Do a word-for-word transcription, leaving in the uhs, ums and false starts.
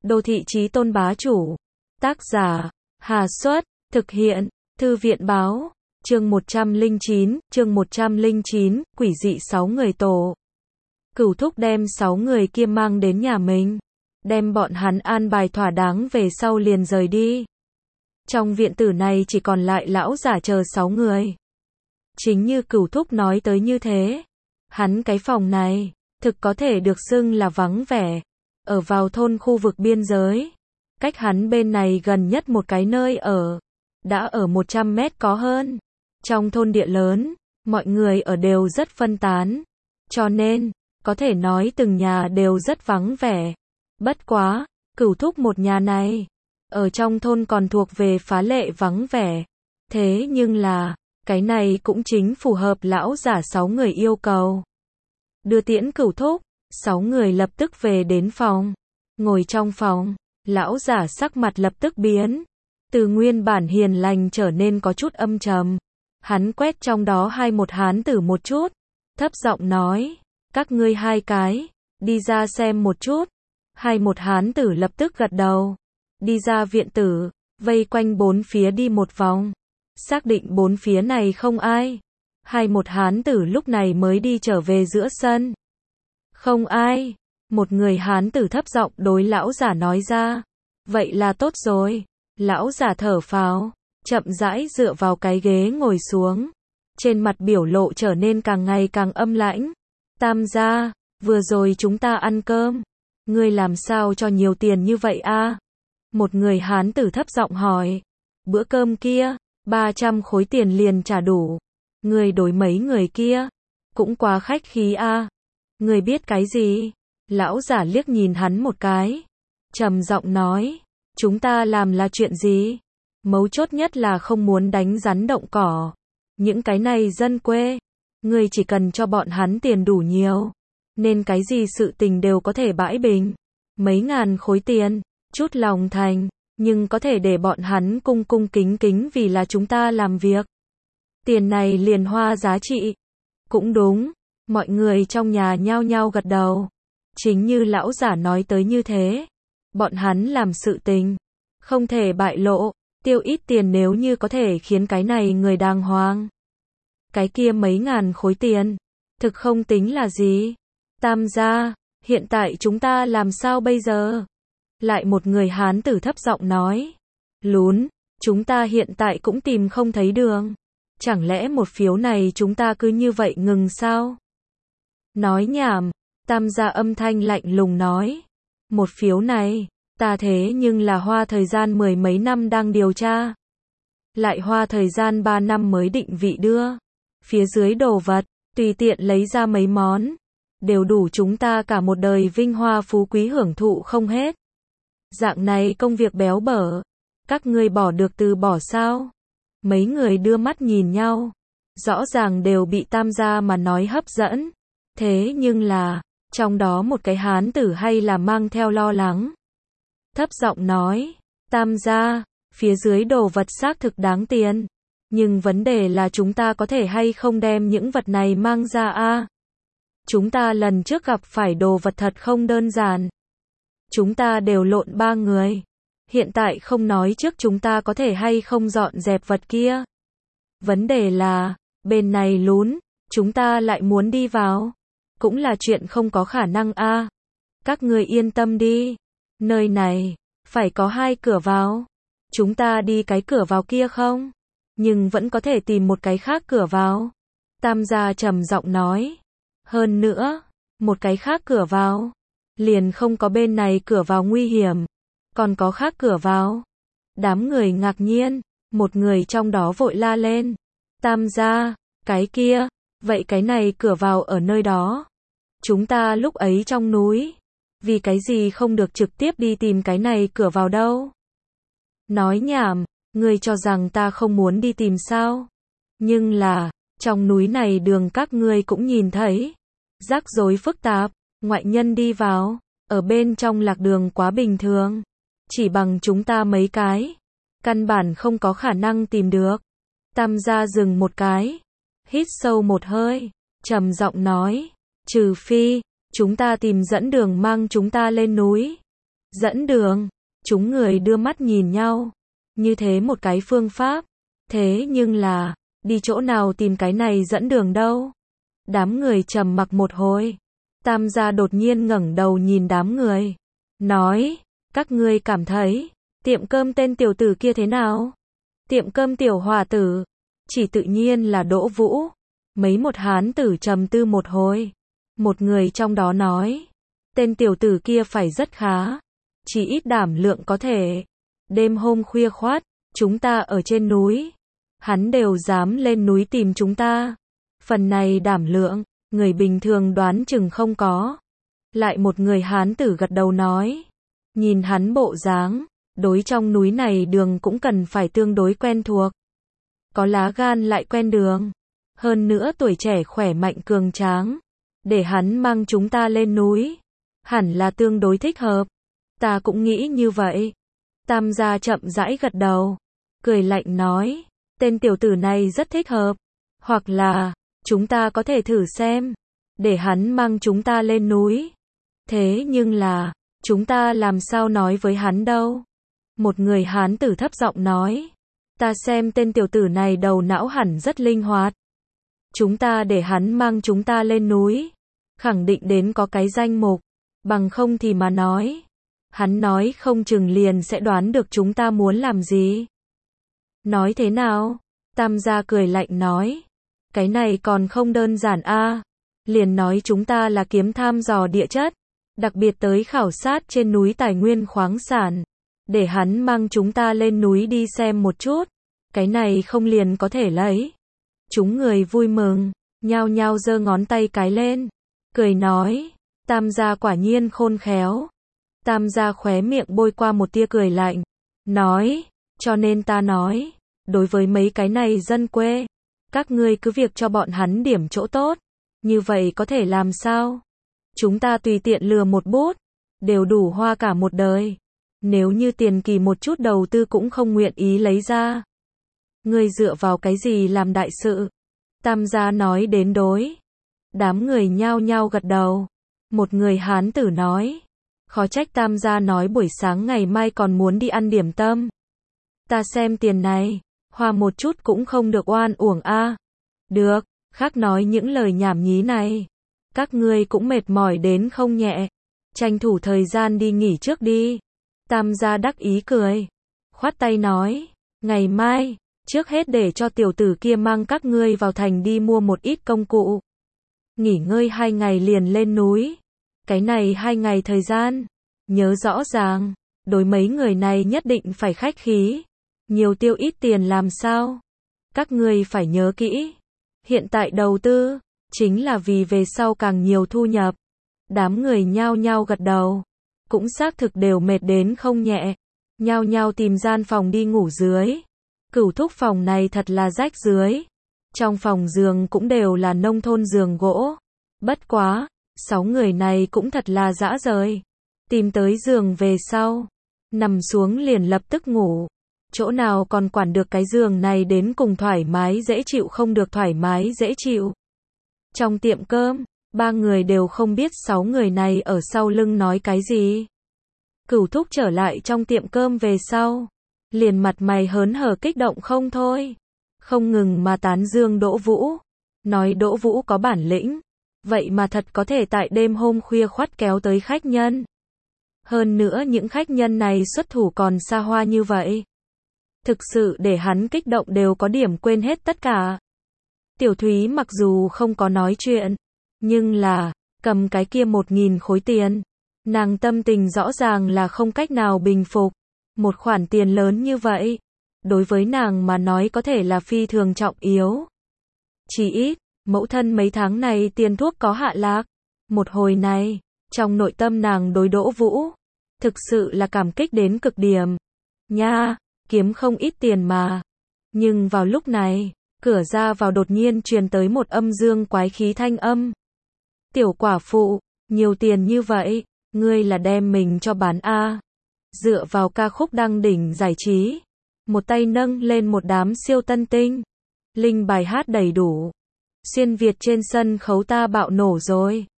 Đô thị chí tôn bá chủ. Tác giả, Hà Xuất, thực hiện, Thư viện báo, chương một trăm lẻ chín, chương một trăm lẻ chín, quỷ dị sáu người tổ. Cửu thúc đem sáu người kia mang đến nhà mình, đem bọn hắn an bài thỏa đáng về sau liền rời đi. Trong viện tử này chỉ còn lại lão giả chờ sáu người. Chính như cửu thúc nói tới như thế, hắn cái phòng này, thực có thể được xưng là vắng vẻ, ở vào thôn khu vực biên giới. Cách hắn bên này gần nhất một cái nơi ở, đã ở một trăm mét có hơn. Trong thôn địa lớn, mọi người ở đều rất phân tán, cho nên, có thể nói từng nhà đều rất vắng vẻ. Bất quá, cửu thúc một nhà này, ở trong thôn còn thuộc về phá lệ vắng vẻ. Thế nhưng là, cái này cũng chính phù hợp lão giả sáu người yêu cầu. Đưa tiễn cửu thúc, sáu người lập tức về đến phòng. Ngồi trong phòng, lão giả sắc mặt lập tức biến. Từ nguyên bản hiền lành trở nên có chút âm trầm. Hắn quét trong đó hai một hán tử một chút. Thấp giọng nói, các ngươi hai cái, đi ra xem một chút. Hai một hán tử lập tức gật đầu. Đi ra viện tử, vây quanh bốn phía đi một vòng. Xác định bốn phía này không ai. Hai một hán tử lúc này mới đi trở về giữa sân. Không ai. Một người hán tử thấp giọng đối lão giả nói ra. Vậy là tốt rồi. Lão giả thở phào, chậm rãi dựa vào cái ghế ngồi xuống. Trên mặt biểu lộ trở nên càng ngày càng âm lãnh. Tam gia, vừa rồi chúng ta ăn cơm. Ngươi làm sao cho nhiều tiền như vậy a? Một người hán tử thấp giọng hỏi. Bữa cơm kia, ba trăm khối tiền liền trả đủ. Ngươi đối mấy người kia, cũng quá khách khí a. Ngươi biết cái gì? Lão giả liếc nhìn hắn một cái, trầm giọng nói, chúng ta làm là chuyện gì? Mấu chốt nhất là không muốn đánh rắn động cỏ. Những cái này dân quê, ngươi chỉ cần cho bọn hắn tiền đủ nhiều, nên cái gì sự tình đều có thể bãi bình. Mấy ngàn khối tiền, chút lòng thành, nhưng có thể để bọn hắn cung cung kính kính vì là chúng ta làm việc. Tiền này liền hoa giá trị. Cũng đúng, mọi người trong nhà nhao nhao gật đầu. Chính như lão giả nói tới như thế, bọn hắn làm sự tình, không thể bại lộ, tiêu ít tiền nếu như có thể khiến cái này người đàng hoàng. Cái kia mấy ngàn khối tiền, thực không tính là gì. Tam gia, hiện tại chúng ta làm sao bây giờ? Lại một người hán tử thấp giọng nói. Lún, chúng ta hiện tại cũng tìm không thấy đường. Chẳng lẽ một phiếu này chúng ta cứ như vậy ngừng sao? Nói nhảm, tam gia âm thanh lạnh lùng nói. Một phiếu này, ta thế nhưng là hoa thời gian mười mấy năm đang điều tra. Lại hoa thời gian ba năm mới định vị đưa. Phía dưới đồ vật, tùy tiện lấy ra mấy món. Đều đủ chúng ta cả một đời vinh hoa phú quý hưởng thụ không hết. Dạng này công việc béo bở. Các ngươi bỏ được từ bỏ sao? Mấy người đưa mắt nhìn nhau. Rõ ràng đều bị tam gia mà nói hấp dẫn. Thế nhưng là, trong đó một cái hán tử hay là mang theo lo lắng. Thấp giọng nói, tam gia, phía dưới đồ vật xác thực đáng tiền. Nhưng vấn đề là chúng ta có thể hay không đem những vật này mang ra a? Chúng ta lần trước gặp phải đồ vật thật không đơn giản. Chúng ta đều lộn ba người. Hiện tại không nói trước chúng ta có thể hay không dọn dẹp vật kia. Vấn đề là, bên này lún, chúng ta lại muốn đi vào. Cũng là chuyện không có khả năng a. Các người yên tâm đi. Nơi này, phải có hai cửa vào. Chúng ta đi cái cửa vào kia không? Nhưng vẫn có thể tìm một cái khác cửa vào. Tam gia trầm giọng nói. Hơn nữa, một cái khác cửa vào. Liền không có bên này cửa vào nguy hiểm. Còn có khác cửa vào. Đám người ngạc nhiên. Một người trong đó vội la lên. Tam gia, cái kia. Vậy cái này cửa vào ở nơi đó. Chúng ta lúc ấy trong núi. Vì cái gì không được trực tiếp đi tìm cái này cửa vào đâu? Nói nhảm, ngươi cho rằng ta không muốn đi tìm sao? Nhưng là, trong núi này đường các ngươi cũng nhìn thấy. Rắc rối phức tạp, ngoại nhân đi vào, ở bên trong lạc đường quá bình thường. Chỉ bằng chúng ta mấy cái, căn bản không có khả năng tìm được. Tam gia dừng một cái, hít sâu một hơi, trầm giọng nói, trừ phi, chúng ta tìm dẫn đường mang chúng ta lên núi. Dẫn đường. Chúng người đưa mắt nhìn nhau. Như thế một cái phương pháp. Thế nhưng là, đi chỗ nào tìm cái này dẫn đường đâu? Đám người trầm mặc một hồi. Tam gia đột nhiên ngẩng đầu nhìn đám người. Nói, các ngươi cảm thấy, tiệm cơm tên tiểu tử kia thế nào? Tiệm cơm tiểu hòa tử. Chỉ tự nhiên là Đỗ Vũ. Mấy một hán tử trầm tư một hồi. Một người trong đó nói, tên tiểu tử kia phải rất khá. Chỉ ít đảm lượng có thể. Đêm hôm khuya khoắt, chúng ta ở trên núi. Hắn đều dám lên núi tìm chúng ta. Phần này đảm lượng, người bình thường đoán chừng không có. Lại một người hán tử gật đầu nói, nhìn hắn bộ dáng, đối trong núi này đường cũng cần phải tương đối quen thuộc. Có lá gan lại quen đường. Hơn nữa tuổi trẻ khỏe mạnh cường tráng. Để hắn mang chúng ta lên núi. Hẳn là tương đối thích hợp. Ta cũng nghĩ như vậy. Tam gia chậm rãi gật đầu. Cười lạnh nói, tên tiểu tử này rất thích hợp. Hoặc là, chúng ta có thể thử xem. Để hắn mang chúng ta lên núi. Thế nhưng là, chúng ta làm sao nói với hắn đâu? Một người hán tử thấp giọng nói, ta xem tên tiểu tử này đầu não hẳn rất linh hoạt. Chúng ta để hắn mang chúng ta lên núi. Khẳng định đến có cái danh mục. Bằng không thì mà nói. Hắn nói không chừng liền sẽ đoán được chúng ta muốn làm gì. Nói thế nào? Tam gia cười lạnh nói. Cái này còn không đơn giản a. Liền nói chúng ta là kiếm tham dò địa chất. Đặc biệt tới khảo sát trên núi tài nguyên khoáng sản. Để hắn mang chúng ta lên núi đi xem một chút. Cái này không liền có thể lấy. Chúng người vui mừng, nhao nhao giơ ngón tay cái lên. Cười nói, tam gia quả nhiên khôn khéo. Tam gia khóe miệng bôi qua một tia cười lạnh. Nói, cho nên ta nói, đối với mấy cái này dân quê, các ngươi cứ việc cho bọn hắn điểm chỗ tốt. Như vậy có thể làm sao? Chúng ta tùy tiện lừa một bút, đều đủ hoa cả một đời. Nếu như tiền kỳ một chút đầu tư cũng không nguyện ý lấy ra. Ngươi dựa vào cái gì làm đại sự? Tam gia nói đến đối. Đám người nhao nhao gật đầu. Một người hán tử nói. Khó trách tam gia nói buổi sáng ngày mai còn muốn đi ăn điểm tâm. Ta xem tiền này, hoa một chút cũng không được oan uổng a. Được, khác nói những lời nhảm nhí này. Các ngươi cũng mệt mỏi đến không nhẹ. Tranh thủ thời gian đi nghỉ trước đi. Tam gia đắc ý cười. Khoát tay nói, ngày mai, trước hết để cho tiểu tử kia mang các ngươi vào thành đi mua một ít công cụ. Nghỉ ngơi hai ngày liền lên núi. Cái này hai ngày thời gian. Nhớ rõ ràng, đối mấy người này nhất định phải khách khí. Nhiều tiêu ít tiền làm sao? Các ngươi phải nhớ kỹ. Hiện tại đầu tư, chính là vì về sau càng nhiều thu nhập. Đám người nhao nhao gật đầu. Cũng xác thực đều mệt đến không nhẹ. Nhao nhao tìm gian phòng đi ngủ dưới. Cửu thúc phòng này thật là rách dưới. Trong phòng giường cũng đều là nông thôn giường gỗ. Bất quá, sáu người này cũng thật là dã rời. Tìm tới giường về sau. Nằm xuống liền lập tức ngủ. Chỗ nào còn quản được cái giường này đến cùng thoải mái dễ chịu không được thoải mái dễ chịu. Trong tiệm cơm, ba người đều không biết sáu người này ở sau lưng nói cái gì. Cửu thúc trở lại trong tiệm cơm về sau. Liền mặt mày hớn hở kích động không thôi. Không ngừng mà tán dương Đỗ Vũ. Nói Đỗ Vũ có bản lĩnh. Vậy mà thật có thể tại đêm hôm khuya khoắt kéo tới khách nhân. Hơn nữa những khách nhân này xuất thủ còn xa hoa như vậy. Thực sự để hắn kích động đều có điểm quên hết tất cả. Tiểu Thúy mặc dù không có nói chuyện. Nhưng là, cầm cái kia một nghìn khối tiền. Nàng tâm tình rõ ràng là không cách nào bình phục. Một khoản tiền lớn như vậy. Đối với nàng mà nói có thể là phi thường trọng yếu. Chỉ ít, mẫu thân mấy tháng này tiền thuốc có hạ lạc. Một hồi này, trong nội tâm nàng đối Đỗ Vũ. Thực sự là cảm kích đến cực điểm. Nha, kiếm không ít tiền mà. Nhưng vào lúc này, cửa ra vào đột nhiên truyền tới một âm dương quái khí thanh âm. Tiểu quả phụ, nhiều tiền như vậy, ngươi là đem mình cho bán a? Dựa vào ca khúc đăng đỉnh giải trí. Một tay nâng lên một đám siêu tân tinh. Linh bài hát đầy đủ. Xuyên Việt trên sân khấu ta bạo nổ rồi.